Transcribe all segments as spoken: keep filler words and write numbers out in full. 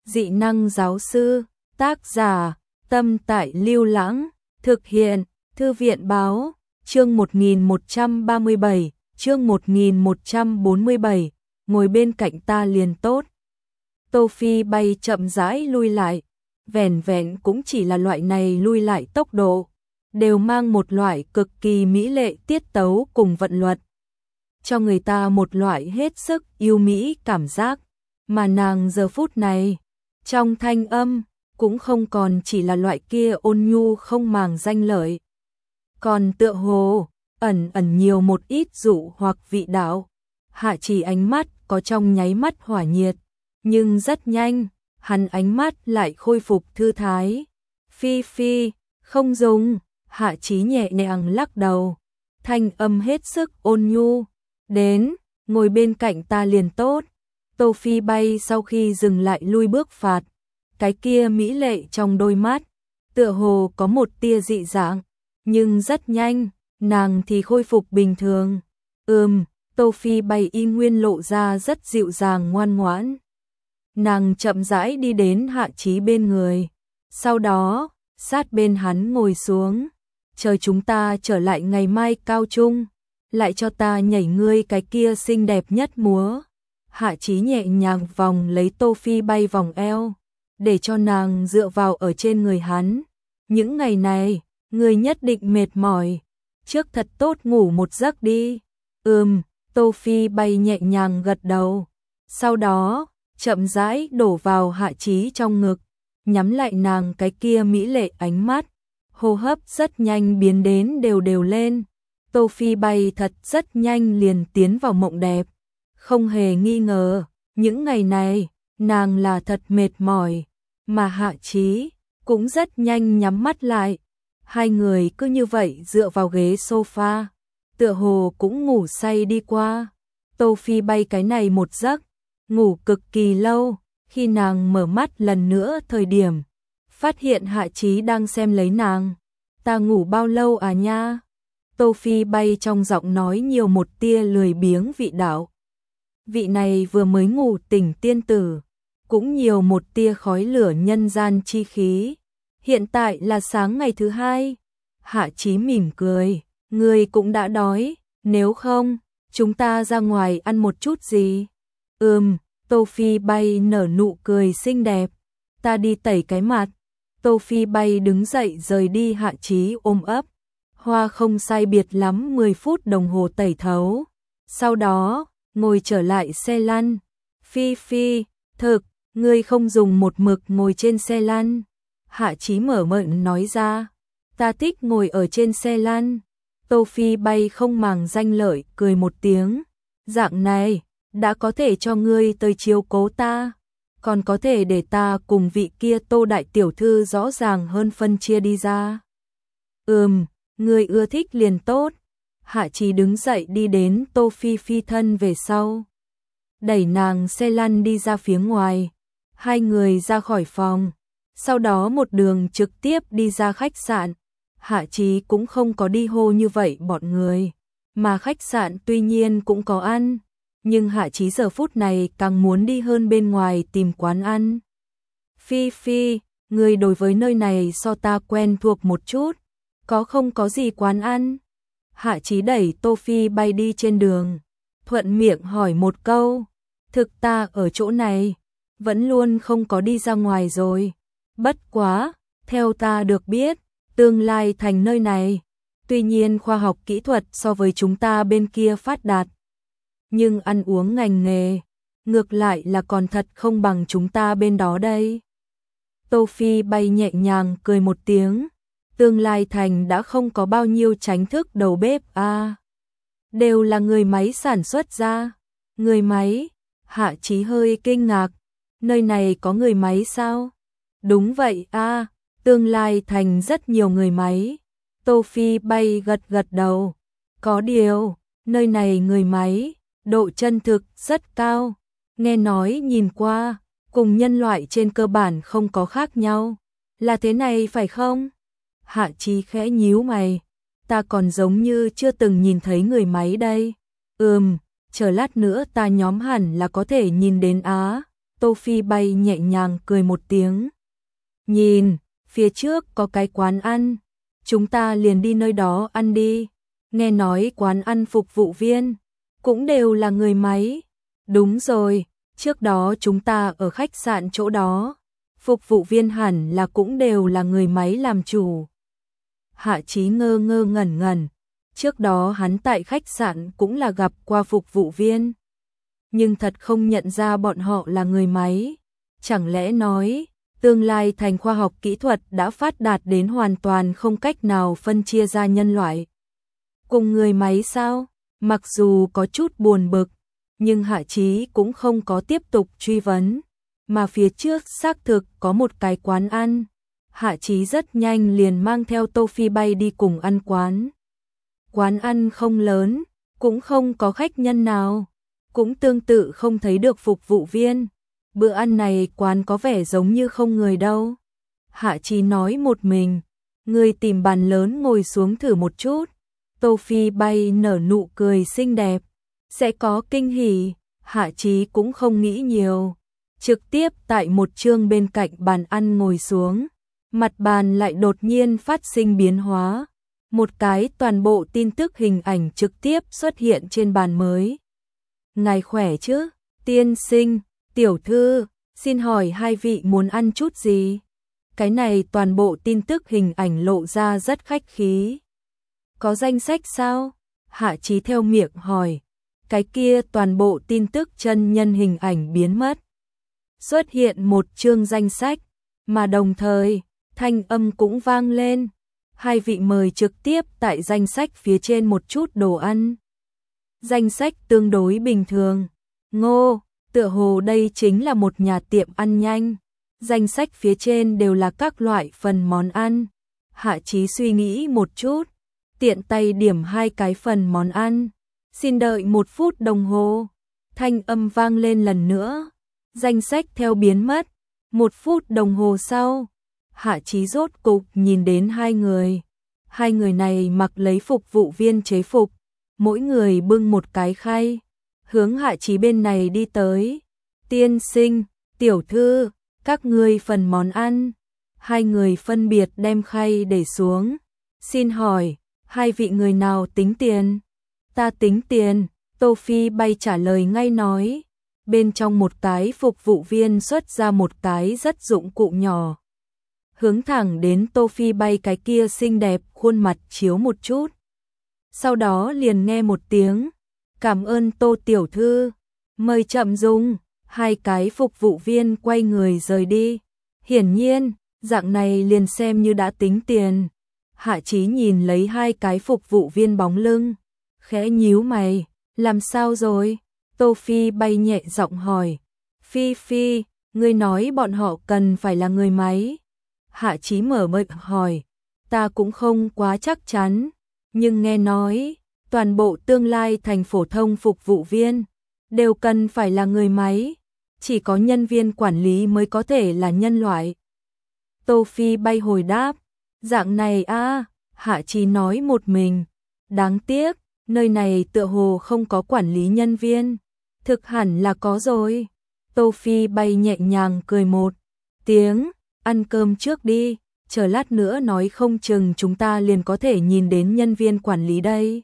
Dị năng giáo sư, tác giả, Tâm Tại Lưu Lãng, thực hiện, Thư viện báo, chương một nghìn một trăm ba mươi bảy, chương một nghìn một trăm bốn mươi bảy, ngồi bên cạnh ta liền tốt. Tô Phi bay chậm rãi lui lại, vẻn vẹn cũng chỉ là loại này lui lại tốc độ, đều mang một loại cực kỳ mỹ lệ tiết tấu cùng vận luật, cho người ta một loại hết sức yêu mỹ cảm giác, mà nàng giờ phút này, trong thanh âm, cũng không còn chỉ là loại kia ôn nhu không màng danh lợi. Còn tựa hồ, ẩn ẩn nhiều một ít dụ hoặc vị đạo. Hạ Chỉ ánh mắt có trong nháy mắt hỏa nhiệt, nhưng rất nhanh, hắn ánh mắt lại khôi phục thư thái. Phi Phi, không dùng, Hạ Chỉ nhẹ nhàng lắc đầu, thanh âm hết sức ôn nhu. Đến, ngồi bên cạnh ta liền tốt. Tô Phi bay sau khi dừng lại lui bước phạt, cái kia mỹ lệ trong đôi mắt, tựa hồ có một tia dị dạng, nhưng rất nhanh, nàng thì khôi phục bình thường. Ừm, Tô Phi bay y nguyên lộ ra rất dịu dàng ngoan ngoãn. Nàng chậm rãi đi đến Hạ Chí bên người, sau đó, sát bên hắn ngồi xuống. Chờ chúng ta trở lại ngày mai cao trung, lại cho ta nhảy ngươi cái kia xinh đẹp nhất múa. Hạ Chí nhẹ nhàng vòng lấy Tô Phi bay vòng eo, để cho nàng dựa vào ở trên người hắn. Những ngày này, ngươi nhất định mệt mỏi, trước thật tốt ngủ một giấc đi. Ừm, Tô Phi bay nhẹ nhàng gật đầu, sau đó, chậm rãi đổ vào Hạ Chí trong ngực, nhắm lại nàng cái kia mỹ lệ ánh mắt, hô hấp rất nhanh biến đến đều đều lên. Tô Phi bay thật rất nhanh liền tiến vào mộng đẹp. Không hề nghi ngờ, những ngày này, nàng là thật mệt mỏi, mà Hạ Chí cũng rất nhanh nhắm mắt lại. Hai người cứ như vậy dựa vào ghế sofa, tựa hồ cũng ngủ say đi qua. Tô Phi bay cái này một giấc, ngủ cực kỳ lâu, khi nàng mở mắt lần nữa thời điểm, phát hiện Hạ Chí đang xem lấy nàng. Ta ngủ bao lâu à nha? Tô Phi bay trong giọng nói nhiều một tia lười biếng vị đạo. Vị này vừa mới ngủ tỉnh tiên tử, cũng nhiều một tia khói lửa nhân gian chi khí. Hiện tại là sáng ngày thứ hai. Hạ Chí mỉm cười, ngươi cũng đã đói, nếu không, chúng ta ra ngoài ăn một chút gì? Ừm, Tô Phi bay nở nụ cười xinh đẹp, ta đi tẩy cái mặt. Tô Phi bay đứng dậy rời đi Hạ Chí ôm ấp. Hoa không sai biệt lắm mười phút đồng hồ tẩy thấu. Sau đó, ngồi trở lại xe lăn. Phi Phi, thực, ngươi không dùng một mực ngồi trên xe lăn. Hạ Chí mở miệng nói ra, ta thích ngồi ở trên xe lăn. Tô Phi bay không màng danh lợi, cười một tiếng. Dạng này, đã có thể cho ngươi tới chiếu cố ta, còn có thể để ta cùng vị kia Tô đại tiểu thư rõ ràng hơn phân chia đi ra. Ừm, ngươi ưa thích liền tốt. Hạ Chí đứng dậy đi đến Tô Phi Phi thân về sau, đẩy nàng xe lăn đi ra phía ngoài. Hai người ra khỏi phòng, sau đó một đường trực tiếp đi ra khách sạn. Hạ Chí cũng không có đi hô như vậy bọn người, mà khách sạn tuy nhiên cũng có ăn, nhưng Hạ Chí giờ phút này càng muốn đi hơn bên ngoài tìm quán ăn. Phi Phi, người đối với nơi này so ta quen thuộc một chút, có không có gì quán ăn? Hạ Chí đẩy Tô Phi bay đi trên đường, thuận miệng hỏi một câu. Thực ta ở chỗ này, vẫn luôn không có đi ra ngoài rồi. Bất quá, theo ta được biết, tương lai thành nơi này, tuy nhiên khoa học kỹ thuật so với chúng ta bên kia phát đạt, nhưng ăn uống ngành nghề, ngược lại là còn thật không bằng chúng ta bên đó đây. Tô Phi bay nhẹ nhàng cười một tiếng, tương lai thành đã không có bao nhiêu tránh thức đầu bếp a, à, đều là người máy sản xuất ra. Người máy? Hạ Chí hơi kinh ngạc, nơi này có người máy sao? Đúng vậy a, à, tương lai thành rất nhiều người máy. Tô Phi bay gật gật đầu, có điều, nơi này người máy, độ chân thực rất cao, nghe nói nhìn qua, cùng nhân loại trên cơ bản không có khác nhau, là thế này phải không? Hạ Chí khẽ nhíu mày, ta còn giống như chưa từng nhìn thấy người máy đây. Ừm, chờ lát nữa ta nhóm hẳn là có thể nhìn đến á. Tô Phi Bay nhẹ nhàng cười một tiếng. Nhìn, phía trước có cái quán ăn, chúng ta liền đi nơi đó ăn đi. Nghe nói quán ăn phục vụ viên cũng đều là người máy. Đúng rồi, trước đó chúng ta ở khách sạn chỗ đó, phục vụ viên hẳn là cũng đều là người máy làm chủ. Hạ Chí ngơ ngơ ngẩn ngẩn, trước đó hắn tại khách sạn cũng là gặp qua phục vụ viên, nhưng thật không nhận ra bọn họ là người máy. Chẳng lẽ nói, tương lai thành khoa học kỹ thuật đã phát đạt đến hoàn toàn không cách nào phân chia ra nhân loại cùng người máy sao? Mặc dù có chút buồn bực, nhưng Hạ Chí cũng không có tiếp tục truy vấn, mà phía trước xác thực có một cái quán ăn. Hạ Chí rất nhanh liền mang theo Tô Phi Bay đi cùng ăn quán. Quán ăn không lớn, cũng không có khách nhân nào, cũng tương tự không thấy được phục vụ viên. Bữa ăn này quán có vẻ giống như không người đâu. Hạ Chí nói một mình, người tìm bàn lớn ngồi xuống thử một chút. Tô Phi Bay nở nụ cười xinh đẹp, sẽ có kinh hỉ. Hạ Chí cũng không nghĩ nhiều, trực tiếp tại một chương bên cạnh bàn ăn ngồi xuống. Mặt bàn lại đột nhiên phát sinh biến hóa, một cái toàn bộ tin tức hình ảnh trực tiếp xuất hiện trên bàn mới. Ngài khỏe chứ, tiên sinh, tiểu thư, xin hỏi hai vị muốn ăn chút gì? Cái này toàn bộ tin tức hình ảnh lộ ra rất khách khí. Có danh sách sao? Hạ Chí theo miệng hỏi. Cái kia toàn bộ tin tức chân nhân hình ảnh biến mất. Xuất hiện một chương danh sách, mà đồng thời, thanh âm cũng vang lên. Hai vị mời trực tiếp tại danh sách phía trên một chút đồ ăn. Danh sách tương đối bình thường. Ngô, tựa hồ đây chính là một nhà tiệm ăn nhanh. Danh sách phía trên đều là các loại phần món ăn. Hạ Chí suy nghĩ một chút, tiện tay điểm hai cái phần món ăn. Xin đợi một phút đồng hồ. Thanh âm vang lên lần nữa. Danh sách theo biến mất. Một phút đồng hồ sau, Hạ Chí rốt cục nhìn đến hai người. Hai người này mặc lấy phục vụ viên chế phục, mỗi người bưng một cái khay, hướng Hạ Chí bên này đi tới. Tiên sinh, tiểu thư, các ngươi phần món ăn. Hai người phân biệt đem khay để xuống. Xin hỏi, hai vị người nào tính tiền? Ta tính tiền. Tô Phi Bay trả lời ngay nói. Bên trong một cái phục vụ viên xuất ra một cái rất dụng cụ nhỏ, hướng thẳng đến Tô Phi Bay cái kia xinh đẹp khuôn mặt chiếu một chút. Sau đó liền nghe một tiếng, cảm ơn Tô tiểu thư, mời chậm dùng. Hai cái phục vụ viên quay người rời đi. Hiển nhiên, dạng này liền xem như đã tính tiền. Hạ Chí nhìn lấy hai cái phục vụ viên bóng lưng, khẽ nhíu mày, làm sao rồi? Tô Phi Bay nhẹ giọng hỏi. Phi Phi, ngươi nói bọn họ cần phải là người máy. Hạ Chí mở miệng hỏi. Ta cũng không quá chắc chắn, nhưng nghe nói, toàn bộ tương lai thành phổ thông phục vụ viên, đều cần phải là người máy. Chỉ có nhân viên quản lý mới có thể là nhân loại. Tô Phi Bay hồi đáp. Dạng này a, Hạ Chí nói một mình. Đáng tiếc, nơi này tựa hồ không có quản lý nhân viên. Thực hẳn là có rồi. Tô Phi Bay nhẹ nhàng cười một tiếng. Ăn cơm trước đi, chờ lát nữa nói không chừng chúng ta liền có thể nhìn đến nhân viên quản lý đây.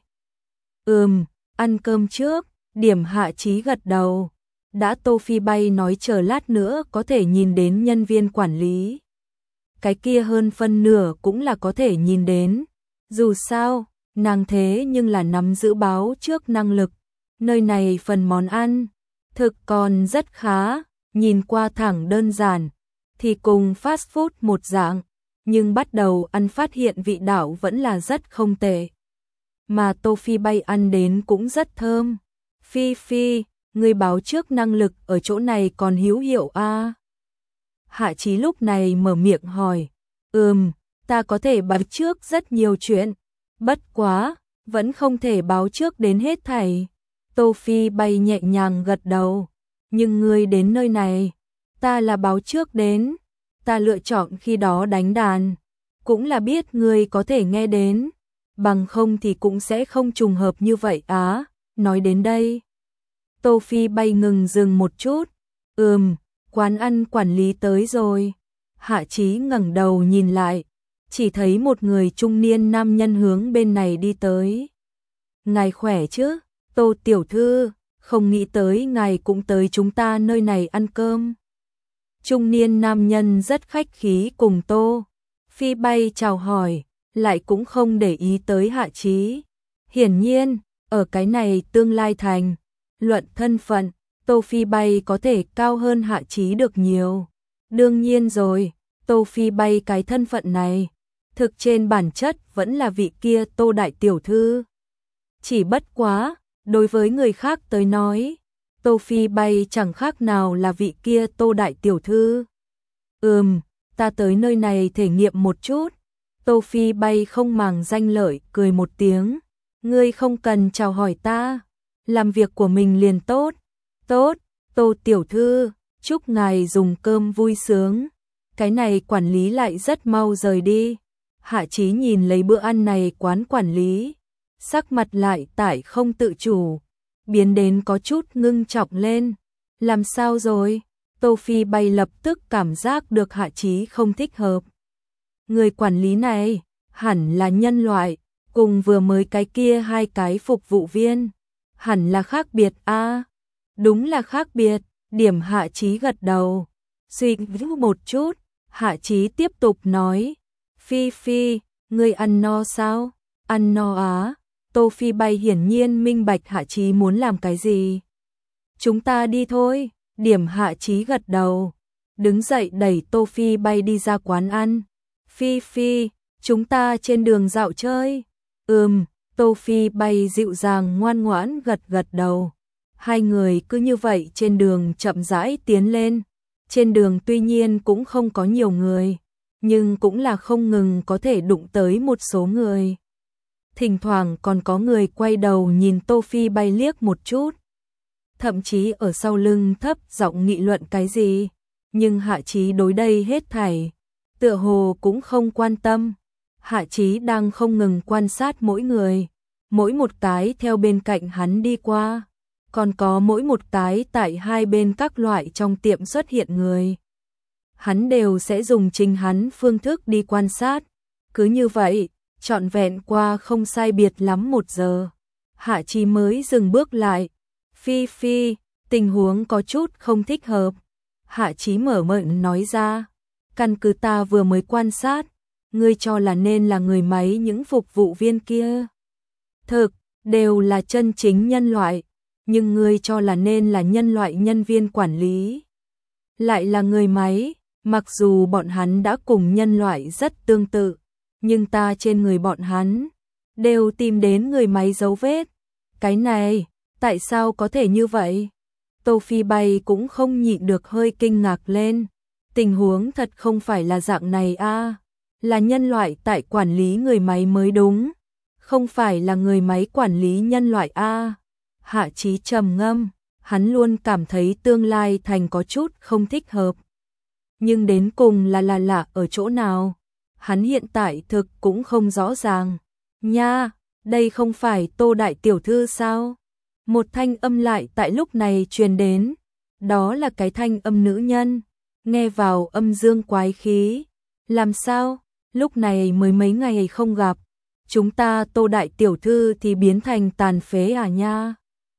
Ừm, ăn cơm trước. Điểm Hạ Chí gật đầu. Đã Tô Phi Bay nói chờ lát nữa có thể nhìn đến nhân viên quản lý, cái kia hơn phân nửa cũng là có thể nhìn đến. Dù sao, nàng thế nhưng là nắm giữ báo trước năng lực. Nơi này phần món ăn, thực còn rất khá, nhìn qua thẳng đơn giản, thì cùng fast food một dạng, nhưng bắt đầu ăn phát hiện vị đạo vẫn là rất không tệ. Mà Tô Phi Bay ăn đến cũng rất thơm. Phi Phi, người báo trước năng lực ở chỗ này còn hữu hiệu a? À? Hạ Chí lúc này mở miệng hỏi. Ừm, ta có thể báo trước rất nhiều chuyện, bất quá, vẫn không thể báo trước đến hết thảy. Tô Phi Bay nhẹ nhàng gật đầu. Nhưng ngươi đến nơi này, ta là báo trước đến. Ta lựa chọn khi đó đánh đàn, cũng là biết ngươi có thể nghe đến. Bằng không thì cũng sẽ không trùng hợp như vậy á. Nói đến đây, Tô Phi Bay ngừng dừng một chút. Ừm, quán ăn quản lý tới rồi. Hạ Chí ngẩng đầu nhìn lại, chỉ thấy một người trung niên nam nhân hướng bên này đi tới. Ngài khỏe chứ, Tô tiểu thư, không nghĩ tới ngài cũng tới chúng ta nơi này ăn cơm. Trung niên nam nhân rất khách khí cùng Tô Phi Bay chào hỏi, lại cũng không để ý tới Hạ Chí. Hiển nhiên, ở cái này tương lai thành, luận thân phận, Tô Phi Bay có thể cao hơn Hạ Chí được nhiều. Đương nhiên rồi, Tô Phi Bay cái thân phận này, thực trên bản chất vẫn là vị kia Tô đại tiểu thư. Chỉ bất quá, đối với người khác tới nói, Tô Phi Bay chẳng khác nào là vị kia Tô đại tiểu thư. Ừm, ta tới nơi này thể nghiệm một chút. Tô Phi Bay không màng danh lợi, cười một tiếng. Ngươi không cần chào hỏi ta, làm việc của mình liền tốt. Tốt, Tô tiểu thư, chúc ngài dùng cơm vui sướng. Cái này quản lý lại rất mau rời đi. Hạ Chí nhìn lấy bữa ăn này quán quản lý, sắc mặt lại tại không tự chủ, biến đến có chút ngưng trọng lên. Làm sao rồi? Tô Phi Bay lập tức cảm giác được Hạ Chí không thích hợp. Người quản lý này, hẳn là nhân loại, cùng vừa mới cái kia hai cái phục vụ viên. Hẳn là khác biệt a à? Đúng là khác biệt, điểm Hạ Chí gật đầu. Suy nghĩ một chút, Hạ Chí tiếp tục nói. Phi Phi, ngươi ăn no sao? Ăn no á? Tô Phi Bay hiển nhiên minh bạch Hạ Chí muốn làm cái gì. Chúng ta đi thôi, điểm Hạ Chí gật đầu. Đứng dậy đẩy Tô Phi Bay đi ra quán ăn. Phi Phi, chúng ta trên đường dạo chơi. Ừm, Tô Phi Bay dịu dàng ngoan ngoãn gật gật đầu. Hai người cứ như vậy trên đường chậm rãi tiến lên. Trên đường tuy nhiên cũng không có nhiều người, nhưng cũng là không ngừng có thể đụng tới một số người. Thỉnh thoảng còn có người quay đầu nhìn Tô Phi Bay liếc một chút. Thậm chí ở sau lưng thấp giọng nghị luận cái gì, nhưng Hạ Chí đối đây hết thảy, tựa hồ cũng không quan tâm. Hạ Chí đang không ngừng quan sát mỗi người, mỗi một cái theo bên cạnh hắn đi qua, còn có mỗi một cái tại hai bên các loại trong tiệm xuất hiện người. Hắn đều sẽ dùng chính hắn phương thức đi quan sát. Cứ như vậy, trọn vẹn qua không sai biệt lắm một giờ. Hạ Chí mới dừng bước lại. Phi Phi, tình huống có chút không thích hợp. Hạ Chí mở miệng nói ra. Căn cứ ta vừa mới quan sát, ngươi cho là nên là người máy những phục vụ viên kia. Thực, đều là chân chính nhân loại, nhưng ngươi cho là nên là nhân loại nhân viên quản lý. Lại là người máy, mặc dù bọn hắn đã cùng nhân loại rất tương tự, nhưng ta trên người bọn hắn đều tìm đến người máy dấu vết. Cái này, tại sao có thể như vậy? Tô Phi Bay cũng không nhịn được hơi kinh ngạc lên. Tình huống thật không phải là dạng này a, à, là nhân loại tại quản lý người máy mới đúng, không phải là người máy quản lý nhân loại a. À. Hạ Chí trầm ngâm, hắn luôn cảm thấy tương lai thành có chút không thích hợp. Nhưng đến cùng là là lạ ở chỗ nào? Hắn hiện tại thực cũng không rõ ràng. Nha, đây không phải Tô đại tiểu thư sao? Một thanh âm lại tại lúc này truyền đến, đó là cái thanh âm nữ nhân, nghe vào âm dương quái khí. Làm sao? Lúc này mới mấy ngày không gặp, chúng ta Tô đại tiểu thư thì biến thành tàn phế à nha?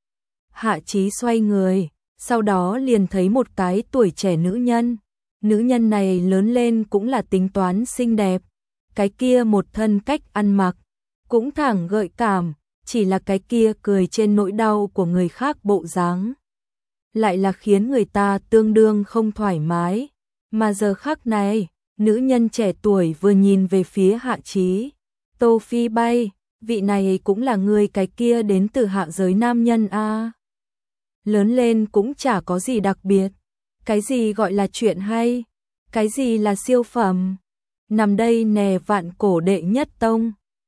Hạ Chí xoay người, sau đó liền thấy một cái tuổi trẻ nữ nhân. Nữ nhân này lớn lên cũng là tính toán xinh đẹp, cái kia một thân cách ăn mặc cũng thẳng gợi cảm, chỉ là cái kia cười trên nỗi đau của người khác bộ dáng, lại là khiến người ta tương đương không thoải mái. Mà giờ khắc này, nữ nhân trẻ tuổi vừa nhìn về phía Hạ Chí. Tô Phi Bay, vị này cũng là người cái kia đến từ hạ giới nam nhân a. À. Lớn lên cũng chả có gì đặc biệt. Cái gì gọi là chuyện hay? Cái gì là siêu phẩm? Nằm đây nè vạn cổ đệ nhất tông.